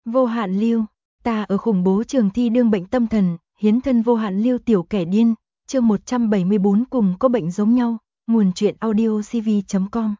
Vô hạn lưu, ta ở khủng bố trường thi đương bệnh tâm thần, hiến thân vô hạn lưu tiểu kẻ điên, chương 174 cùng có bệnh giống nhau, nguồn truyện audio cv.com.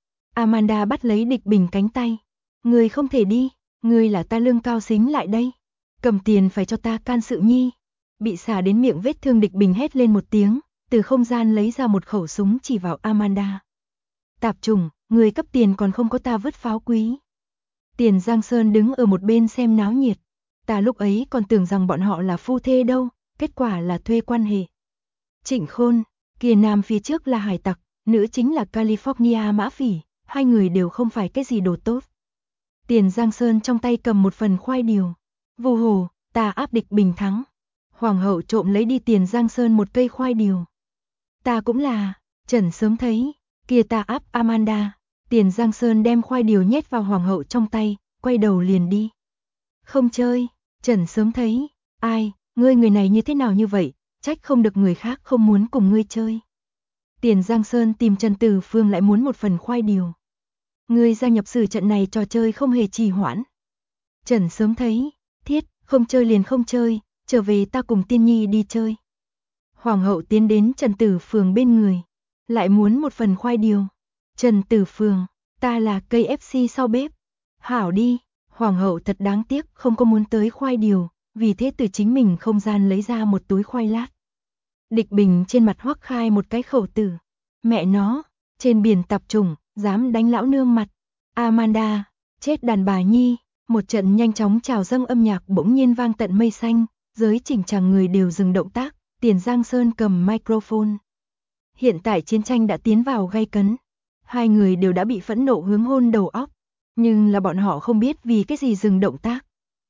Amanda bắt lấy Địch Bình cánh tay. Ngươi không thể đi, ngươi là ta lương cao xính lại đây. Cầm tiền phải cho ta can sự nhi. Bị xả đến miệng vết thương Địch Bình hét lên một tiếng, từ không gian lấy ra một khẩu súng chỉ vào Amanda. Tạp chủng, người cấp tiền còn không có ta vứt pháo quý. Tiền Giang Sơn đứng ở một bên xem náo nhiệt. Ta lúc ấy còn tưởng rằng bọn họ là phu thê đâu, kết quả là thuê quan hệ. Trịnh Khôn, kia nam phía trước là hải tặc, nữ chính là California mã phỉ, hai người đều không phải cái gì đồ tốt. Tiền Giang Sơn trong tay cầm một phần khoai điều. Vù hồ, ta áp Địch Bình thắng. Hoàng hậu trộm lấy đi Tiền Giang Sơn một cây khoai điều. Ta cũng là, Trần sớm thấy, kia ta áp Amanda. Tiền Giang Sơn đem khoai điều nhét vào hoàng hậu trong tay, quay đầu liền đi. Không chơi, Trần sớm thấy, ai, ngươi người này như thế nào như vậy, trách không được người khác không muốn cùng ngươi chơi. Tiền Giang Sơn tìm Trần Tử Phương lại muốn một phần khoai điều. Ngươi gia nhập sử trận này trò chơi không hề trì hoãn. Trần sớm thấy, thiết, không chơi liền không chơi, trở về ta cùng Tiên Nhi đi chơi. Hoàng hậu tiến đến Trần Tử Phương bên người, lại muốn một phần khoai điều. Trần Tử Phương, ta là KFC sau bếp. Hảo đi, hoàng hậu thật đáng tiếc không có muốn tới khoai điều, vì thế từ chính mình không gian lấy ra một túi khoai lát. Địch Bình trên mặt hoắc khai một cái khẩu tử. Mẹ nó, trên biển tạp chủng, dám đánh lão nương mặt. Amanda, chết đàn bà nhi, một trận nhanh chóng trào dâng âm nhạc bỗng nhiên vang tận mây xanh, giới chỉnh chàng người đều dừng động tác, Tiền Giang Sơn cầm microphone. Hiện tại chiến tranh đã tiến vào gay cấn. Hai người đều đã bị phẫn nộ hướng hôn đầu óc, nhưng là bọn họ không biết vì cái gì dừng động tác.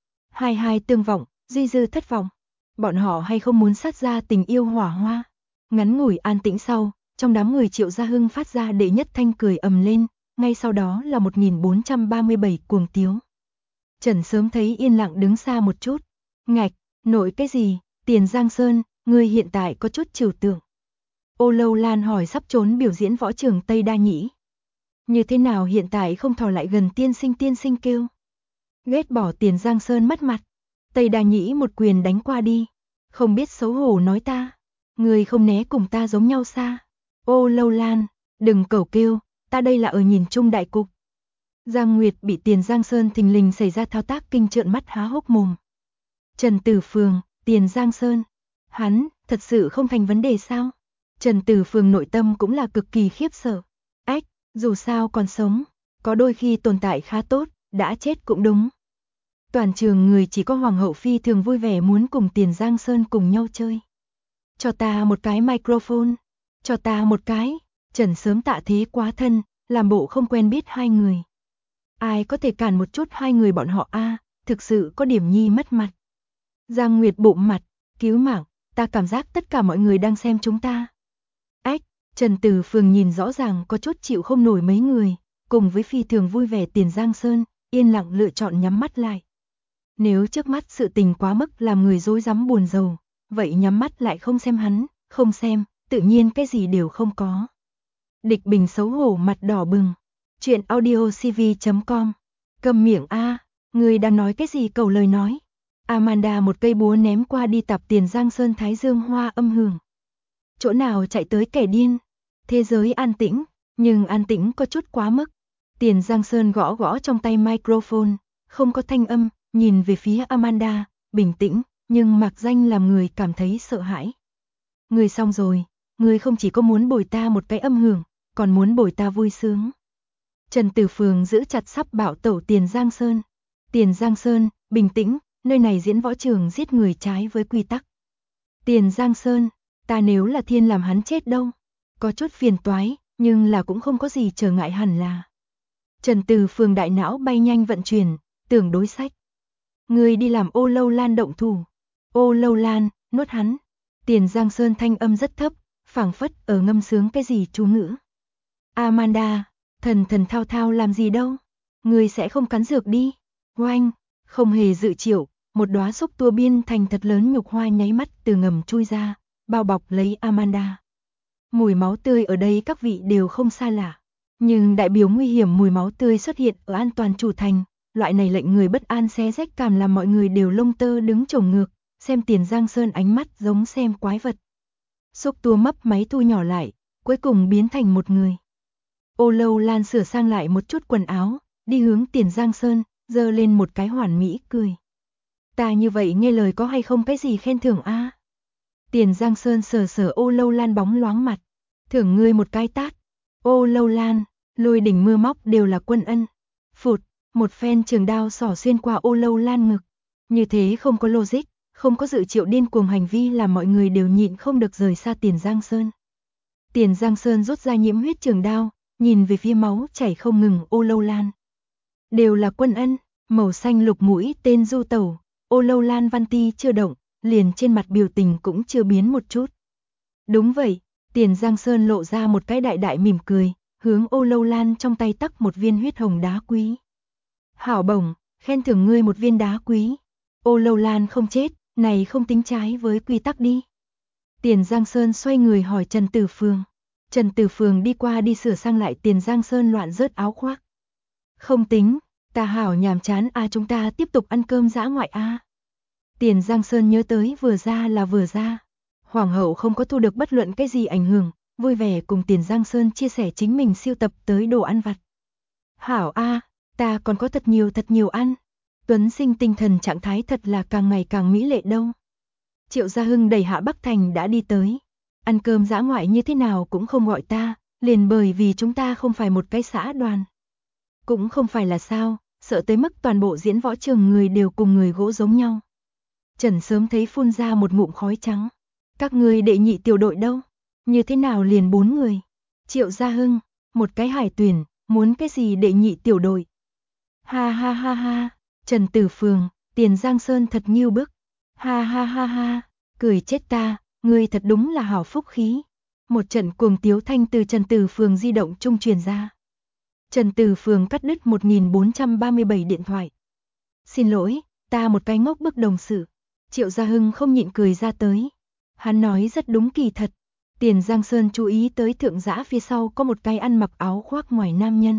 Hai tương vọng, duy dư thất vọng. Bọn họ hay không muốn sát ra tình yêu hỏa hoa. Ngắn ngủi an tĩnh sau, trong đám người Triệu Gia Hưng phát ra đệ nhất thanh cười ầm lên, ngay sau đó là 1437 cuồng tiếu. Trần sớm thấy yên lặng đứng xa một chút. Ngạch, nổi cái gì, Tiền Giang Sơn, ngươi hiện tại có chút trừu tượng. Ô Lâu Lan hỏi sắp trốn biểu diễn võ trường Tây Đa Nhĩ. Như thế nào hiện tại không thò lại gần tiên sinh kêu. Ghét bỏ Tiền Giang Sơn mất mặt. Tây Đa Nhĩ một quyền đánh qua đi. Không biết xấu hổ nói ta. Người không né cùng ta giống nhau xa. Ô Lâu Lan, đừng cẩu kêu, ta đây là ở nhìn chung đại cục. Giang Nguyệt bị Tiền Giang Sơn thình lình xảy ra thao tác kinh trợn mắt há hốc mồm. Trần Tử Phương, Tiền Giang Sơn. Hắn, thật sự không thành vấn đề sao? Trần Tử Phương nội tâm cũng là cực kỳ khiếp sợ. Ách, dù sao còn sống, có đôi khi tồn tại khá tốt, đã chết cũng đúng. Toàn trường người chỉ có Hoàng hậu phi thường vui vẻ muốn cùng Tiền Giang Sơn cùng nhau chơi. Cho ta một cái microphone, cho ta một cái. Trần sớm tạ thế quá thân, làm bộ không quen biết hai người. Ai có thể cản một chút hai người bọn họ a, thực sự có điểm nhi mất mặt. Giang Nguyệt bụng mặt, cứu mạng, ta cảm giác tất cả mọi người đang xem chúng ta. Ách, Trần Tử Phương nhìn rõ ràng có chút chịu không nổi mấy người, cùng với phi thường vui vẻ Tiền Giang Sơn, yên lặng lựa chọn nhắm mắt lại. Nếu trước mắt sự tình quá mức làm người rối rắm buồn rầu, vậy nhắm mắt lại không xem hắn, không xem, tự nhiên cái gì đều không có. Địch Bình xấu hổ mặt đỏ bừng. Chuyện audio cv.com. Cầm miệng a, người đang nói cái gì cầu lời nói. Amanda một cây búa ném qua đi tập Tiền Giang Sơn thái dương hoa âm hưởng. Chỗ nào chạy tới kẻ điên. Thế giới an tĩnh, nhưng an tĩnh có chút quá mức. Tiền Giang Sơn gõ gõ trong tay microphone, không có thanh âm, nhìn về phía Amanda, bình tĩnh, nhưng mặc danh làm người cảm thấy sợ hãi. Người xong rồi, người không chỉ có muốn bồi ta một cái âm hưởng, còn muốn bồi ta vui sướng. Trần Tử Phương giữ chặt sắp bạo tẩu Tiền Giang Sơn. Tiền Giang Sơn, bình tĩnh, nơi này diễn võ trường giết người trái với quy tắc. Tiền Giang Sơn, ta nếu là thiên làm hắn chết đâu. Có chút phiền toái, nhưng là cũng không có gì trở ngại hẳn là. Trần Tử Phương đại não bay nhanh vận chuyển, tưởng đối sách. Người đi làm Ô Lâu Lan động thủ. Ô Lâu Lan, nuốt hắn. Tiền Giang Sơn thanh âm rất thấp, phảng phất ở ngâm sướng cái gì chú ngữ. Amanda, thần thao thao làm gì đâu. Người sẽ không cắn dược đi. Oanh, không hề dự triệu, một đóa xúc tua biên thành thật lớn nhục hoa nháy mắt từ ngầm chui ra, bao bọc lấy Amanda. Mùi máu tươi ở đây các vị đều không xa lạ, nhưng đại biểu nguy hiểm mùi máu tươi xuất hiện ở an toàn chủ thành, loại này lệnh người bất an xé rách cảm làm mọi người đều lông tơ đứng chổng ngược, xem Tiền Giang Sơn ánh mắt giống xem quái vật. Xúc tua mấp máy thu nhỏ lại, cuối cùng biến thành một người. Ô Lâu Lan sửa sang lại một chút quần áo, đi hướng Tiền Giang Sơn, giơ lên một cái hoàn mỹ cười. Ta như vậy nghe lời có hay không cái gì khen thưởng a? Tiền Giang Sơn sờ sờ Ô Lâu Lan bóng loáng mặt, thưởng ngươi một cái tát. Ô Lâu Lan, lôi đỉnh mưa móc đều là quân ân. Phụt, một phen trường đao xỏ xuyên qua Ô Lâu Lan ngực. Như thế không có logic, không có dự triệu điên cuồng hành vi làm mọi người đều nhịn không được rời xa Tiền Giang Sơn. Tiền Giang Sơn rút ra nhiễm huyết trường đao, nhìn về phía máu chảy không ngừng Ô Lâu Lan. Đều là quân ân, màu xanh lục mũi tên du tẩu, Ô Lâu Lan văn ti chưa động, liền trên mặt biểu tình cũng chưa biến một chút. Đúng vậy, Tiền Giang Sơn lộ ra một cái đại đại mỉm cười, hướng Ô Lâu Lan trong tay tắc một viên huyết hồng đá quý. Hảo bổng, khen thưởng ngươi một viên đá quý. Ô Lâu Lan không chết, này không tính trái với quy tắc đi. Tiền Giang Sơn xoay người hỏi Trần Tử Phường. Trần Tử Phường đi qua đi sửa sang lại Tiền Giang Sơn loạn rớt áo khoác. Không tính, ta hảo nhàm chán chúng ta tiếp tục ăn cơm dã ngoại Tiền Giang Sơn nhớ tới vừa ra là vừa ra. Hoàng hậu không có thu được bất luận cái gì ảnh hưởng, vui vẻ cùng Tiền Giang Sơn chia sẻ chính mình siêu tập tới đồ ăn vặt. Hảo ta còn có thật nhiều ăn. Tuấn Sinh tinh thần trạng thái thật là càng ngày càng mỹ lệ đâu. Triệu Gia Hưng đẩy Hạ Bắc Thành đã đi tới. Ăn cơm dã ngoại như thế nào cũng không gọi ta, liền bởi vì chúng ta không phải một cái xã đoàn. Cũng không phải là sao, sợ tới mức toàn bộ diễn võ trường người đều cùng người gỗ giống nhau. Trần sớm thấy phun ra một ngụm khói trắng. Các ngươi đệ nhị tiểu đội đâu? Như thế nào liền 4 người? Triệu Gia Hưng, một cái hải tuyển, muốn cái gì đệ nhị tiểu đội? Ha ha ha ha, Trần Tử Phường, Tiền Giang Sơn thật nghiêu bức. Ha ha ha ha, cười chết ta, ngươi thật đúng là hảo phúc khí. Một trận cuồng tiếu thanh từ Trần Tử Phường di động trung truyền ra. Trần Tử Phường cắt đứt 1437 điện thoại. Xin lỗi, ta một cái ngốc bức đồng sự. Triệu Gia Hưng không nhịn cười ra tới. Hắn nói rất đúng kỳ thật. Tiền Giang Sơn chú ý tới thượng giã phía sau có một cái ăn mặc áo khoác ngoài nam nhân.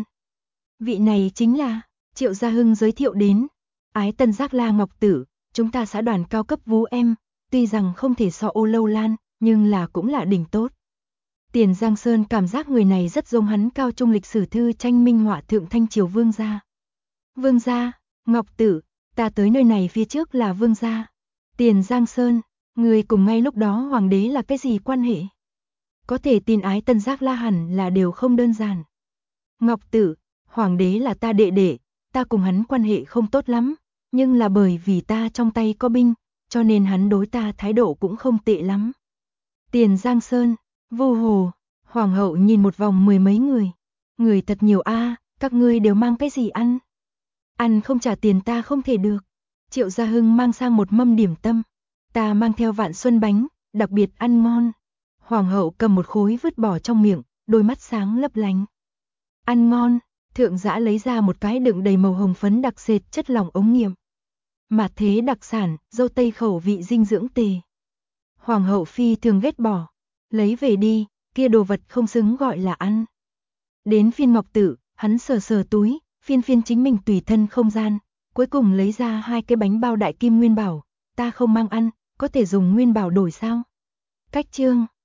Vị này chính là, Triệu Gia Hưng giới thiệu đến. Ái Tân Giác La Ngọc Tử, chúng ta xã đoàn cao cấp vú em, tuy rằng không thể so Ô Lâu Lan, nhưng là cũng là đỉnh tốt. Tiền Giang Sơn cảm giác người này rất giống hắn cao trung lịch sử thư tranh minh họa thượng thanh triều vương gia. Vương gia, Ngọc Tử, ta tới nơi này phía trước là vương gia. Tiền Giang Sơn, người cùng ngay lúc đó hoàng đế là cái gì quan hệ? Có thể tin Ái Tân Giác La hẳn là đều không đơn giản. Ngọc Tử, hoàng đế là ta đệ đệ, ta cùng hắn quan hệ không tốt lắm, nhưng là bởi vì ta trong tay có binh, cho nên hắn đối ta thái độ cũng không tệ lắm. Tiền Giang Sơn, Vô Hồ, hoàng hậu nhìn một vòng 10 mấy người. Người thật nhiều các ngươi đều mang cái gì ăn? Ăn không trả tiền ta không thể được. Triệu Gia Hưng mang sang một mâm điểm tâm. Ta mang theo Vạn Xuân bánh, đặc biệt ăn ngon. Hoàng hậu cầm một khối vứt bỏ trong miệng, đôi mắt sáng lấp lánh. Ăn ngon, thượng giã lấy ra một cái đựng đầy màu hồng phấn đặc sệt chất lỏng ống nghiệm. Mạt thế đặc sản, dâu tây khẩu vị dinh dưỡng tề. Hoàng hậu phi thường ghét bỏ. Lấy về đi, kia đồ vật không xứng gọi là ăn. Đến phiên Ngọc Tử, hắn sờ sờ túi, phiên chính mình tùy thân không gian, cuối cùng lấy ra 2 cái bánh bao đại kim nguyên bảo. Ta không mang ăn, có thể dùng nguyên bảo đổi sao? Cách chương